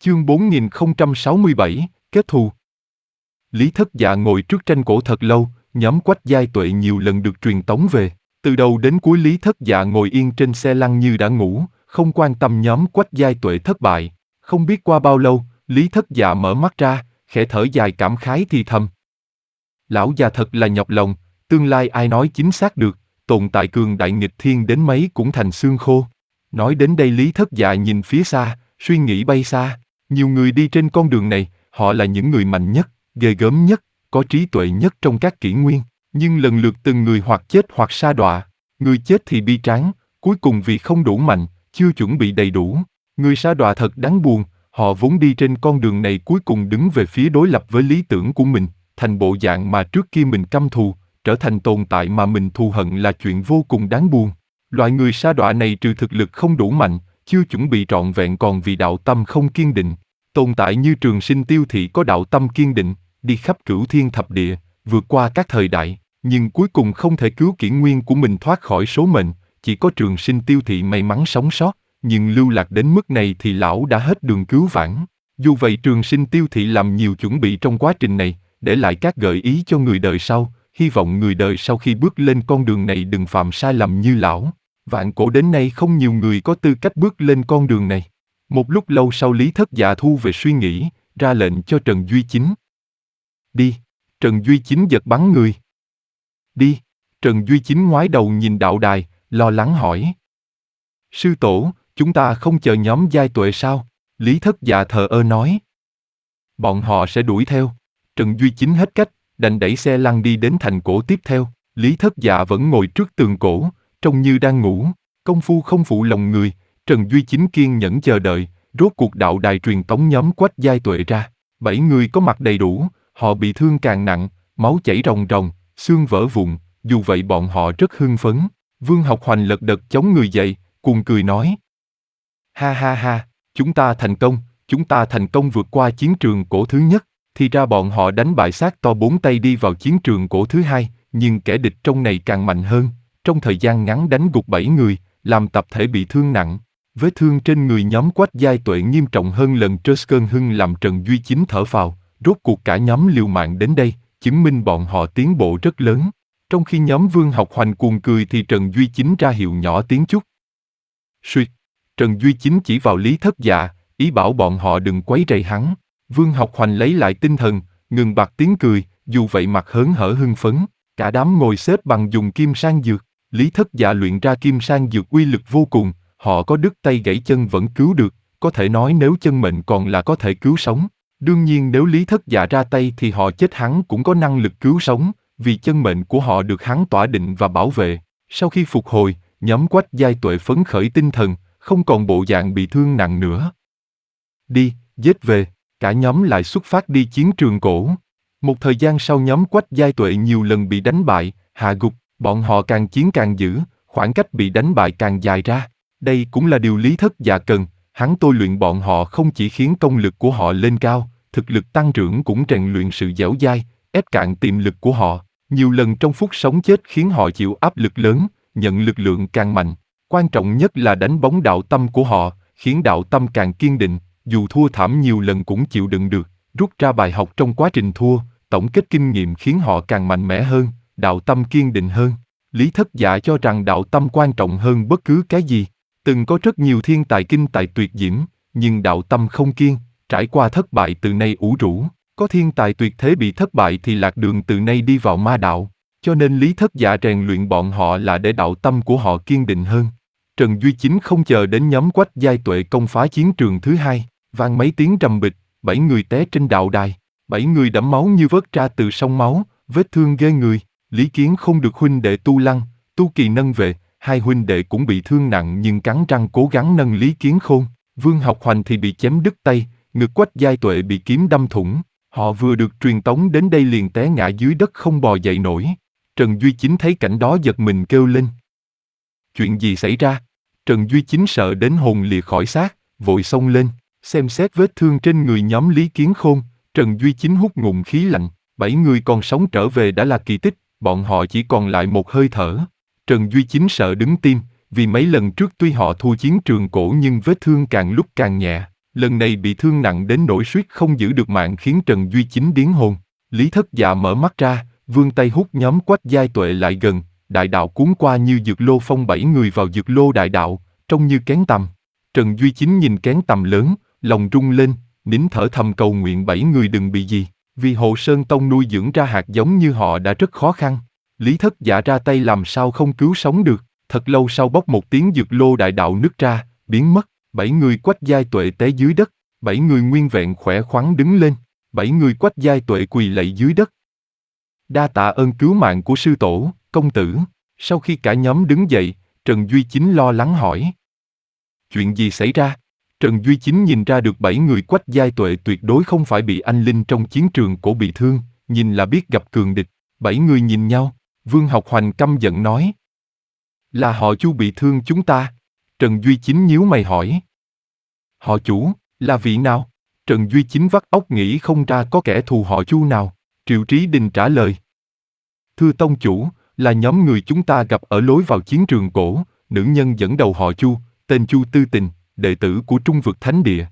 Chương 4067, kết thù. Lý Thất Dạ ngồi trước tranh cổ thật lâu, nhóm Quách Giai Tuệ nhiều lần được truyền tống về. Từ đầu đến cuối Lý Thất Dạ ngồi yên trên xe lăn như đã ngủ, không quan tâm nhóm Quách Giai Tuệ thất bại. Không biết qua bao lâu, Lý Thất Dạ mở mắt ra, khẽ thở dài cảm khái thì thầm. Lão già thật là nhọc lòng, tương lai ai nói chính xác được, tồn tại cường đại nghịch thiên đến mấy cũng thành xương khô. Nói đến đây Lý Thất Dạ nhìn phía xa, suy nghĩ bay xa. Nhiều người đi trên con đường này, họ là những người mạnh nhất, ghê gớm nhất, có trí tuệ nhất trong các kỷ nguyên, nhưng lần lượt từng người hoặc chết hoặc sa đọa. Người chết thì bi tráng, cuối cùng vì không đủ mạnh, chưa chuẩn bị đầy đủ. Người sa đọa thật đáng buồn, họ vốn đi trên con đường này cuối cùng đứng về phía đối lập với lý tưởng của mình, thành bộ dạng mà trước kia mình căm thù, trở thành tồn tại mà mình thù hận là chuyện vô cùng đáng buồn. Loại người sa đọa này trừ thực lực không đủ mạnh, chưa chuẩn bị trọn vẹn còn vì đạo tâm không kiên định. Tồn tại như Trường Sinh Tiêu Thị có đạo tâm kiên định, đi khắp cửu thiên thập địa, vượt qua các thời đại, nhưng cuối cùng không thể cứu kỷ nguyên của mình thoát khỏi số mệnh, chỉ có Trường Sinh Tiêu Thị may mắn sống sót, nhưng lưu lạc đến mức này thì lão đã hết đường cứu vãn. Dù vậy Trường Sinh Tiêu Thị làm nhiều chuẩn bị trong quá trình này, để lại các gợi ý cho người đời sau, hy vọng người đời sau khi bước lên con đường này đừng phạm sai lầm như lão. Vạn cổ đến nay không nhiều người có tư cách bước lên con đường này. Một lúc lâu sau Lý Thất Dạ thu về suy nghĩ, ra lệnh cho Trần Duy Chính. Đi. Trần Duy Chính giật bắn người. Đi. Trần Duy Chính ngoái đầu nhìn đạo đài, lo lắng hỏi. Sư tổ, chúng ta không chờ nhóm Giai Tuệ sao? Lý Thất Dạ thờ ơ nói. Bọn họ sẽ đuổi theo. Trần Duy Chính hết cách, đành đẩy xe lăn đi đến thành cổ tiếp theo. Lý Thất Dạ vẫn ngồi trước tường cổ, trông như đang ngủ. Công phu không phụ lòng người, Trần Duy Chính kiên nhẫn chờ đợi, rốt cuộc đạo đài truyền tống nhóm Quách Giai Tuệ ra. 7 người có mặt đầy đủ, họ bị thương càng nặng, máu chảy ròng ròng, xương vỡ vụn, dù vậy bọn họ rất hưng phấn. Vương Học Hoành lật đật chống người dậy, cuồng cười nói. Ha ha ha, chúng ta thành công vượt qua chiến trường cổ thứ nhất, thì ra bọn họ đánh bại xác to 4 tay đi vào chiến trường cổ thứ hai, nhưng kẻ địch trong này càng mạnh hơn, trong thời gian ngắn đánh gục 7 người, làm tập thể bị thương nặng. Vết thương trên người nhóm Quách Giai Tuệ nghiêm trọng hơn lần trước cơn hưng làm Trần Duy Chính thở phào, rốt cuộc cả nhóm liều mạng đến đây, chứng minh bọn họ tiến bộ rất lớn. Trong khi nhóm Vương Học Hoành cuồng cười thì Trần Duy Chính ra hiệu nhỏ tiếng chút. Suýt, Trần Duy Chính chỉ vào Lý Thất Dạ, ý bảo bọn họ đừng quấy rầy hắn. Vương Học Hoành lấy lại tinh thần, ngừng bặt tiếng cười, dù vậy mặt hớn hở hưng phấn, cả đám ngồi xếp bằng dùng kim sang dược. Lý Thất Dạ luyện ra kim sang dược uy lực vô cùng, họ có đứt tay gãy chân vẫn cứu được, có thể nói nếu chân mệnh còn là có thể cứu sống. Đương nhiên nếu Lý Thất Dạ ra tay thì họ chết hắn cũng có năng lực cứu sống, vì chân mệnh của họ được hắn tỏa định và bảo vệ. Sau khi phục hồi, nhóm Quách Giai Tuệ phấn khởi tinh thần, không còn bộ dạng bị thương nặng nữa. Đi, giết về, cả nhóm lại xuất phát đi chiến trường cổ. Một thời gian sau nhóm Quách Giai Tuệ nhiều lần bị đánh bại, hạ gục, bọn họ càng chiến càng dữ, khoảng cách bị đánh bại càng dài ra. Đây cũng là điều Lý Thất Dạ cần, hắn tôi luyện bọn họ không chỉ khiến công lực của họ lên cao, thực lực tăng trưởng cũng rèn luyện sự dẻo dai, ép cạn tiềm lực của họ. Nhiều lần trong phút sống chết khiến họ chịu áp lực lớn, nhận lực lượng càng mạnh. Quan trọng nhất là đánh bóng đạo tâm của họ, khiến đạo tâm càng kiên định, dù thua thảm nhiều lần cũng chịu đựng được, rút ra bài học trong quá trình thua, tổng kết kinh nghiệm khiến họ càng mạnh mẽ hơn, đạo tâm kiên định hơn. Lý Thất Dạ cho rằng đạo tâm quan trọng hơn bất cứ cái gì. Từng có rất nhiều thiên tài kinh tài tuyệt diễm, nhưng đạo tâm không kiên, trải qua thất bại từ nay ủ rũ. Có thiên tài tuyệt thế bị thất bại thì lạc đường từ nay đi vào ma đạo. Cho nên Lý Thất Dạ rèn luyện bọn họ là để đạo tâm của họ kiên định hơn. Trần Duy Chính không chờ đến nhóm Quách Giai Tuệ công phá chiến trường thứ hai, vang mấy tiếng rầm bịch, 7 người té trên đạo đài. 7 người đẫm máu như vớt ra từ sông máu, vết thương ghê người. Lý Kiến không được huynh đệ Tu Lăng, Tu Kỳ nâng về, hai huynh đệ cũng bị thương nặng nhưng cắn răng cố gắng nâng Lý Kiến Khôn. Vương Học Hoành thì bị chém đứt tay, ngực Quách Giai Tuệ bị kiếm đâm thủng. Họ vừa được truyền tống đến đây liền té ngã dưới đất không bò dậy nổi. Trần Duy Chính thấy cảnh đó giật mình kêu lên. Chuyện gì xảy ra? Trần Duy Chính sợ đến hồn lìa khỏi xác, vội xông lên, xem xét vết thương trên người nhóm Lý Kiến Khôn. Trần Duy Chính hút ngụm khí lạnh, 7 người còn sống trở về đã là kỳ tích, bọn họ chỉ còn lại một hơi thở. Trần Duy Chính sợ đứng tim, vì mấy lần trước tuy họ thua chiến trường cổ nhưng vết thương càng lúc càng nhẹ. lần này bị thương nặng đến nỗi suýt không giữ được mạng khiến Trần Duy Chính điếng hồn. Lý Thất Dạ mở mắt ra, vươn tay hút nhóm Quách Giai Tuệ lại gần, đại đạo cuốn qua như dược lô phong 7 người vào dược lô đại đạo, trông như kén tằm. Trần Duy Chính nhìn kén tằm lớn, lòng rung lên, nín thở thầm cầu nguyện 7 người đừng bị gì, vì Hộ Sơn Tông nuôi dưỡng ra hạt giống như họ đã rất khó khăn. Lý Thất Dạ ra tay làm sao không cứu sống được, thật lâu sau bốc một tiếng dược lô đại đạo nứt ra, biến mất, 7 người Quách Giai Tuệ té dưới đất, 7 người nguyên vẹn khỏe khoắn đứng lên, 7 người Quách Giai Tuệ quỳ lạy dưới đất. Đa tạ ơn cứu mạng của sư tổ, công tử. Sau khi cả nhóm đứng dậy, Trần Duy Chính lo lắng hỏi. Chuyện gì xảy ra? Trần Duy Chính nhìn ra được 7 người Quách Giai Tuệ tuyệt đối không phải bị anh linh trong chiến trường cổ bị thương, nhìn là biết gặp cường địch. 7 người nhìn nhau, Vương Học Hoành căm giận nói. Là họ Chu bị thương chúng ta. Trần Duy Chính nhíu mày hỏi. Họ Chủ, là vị nào? Trần Duy Chính vắt óc nghĩ không ra có kẻ thù họ Chu nào. Triệu Trí Đình trả lời. Thưa Tông Chủ, là nhóm người chúng ta gặp ở lối vào chiến trường cổ, nữ nhân dẫn đầu họ Chu, tên Chu Tư Tình, đệ tử của Trung Vực Thánh Địa.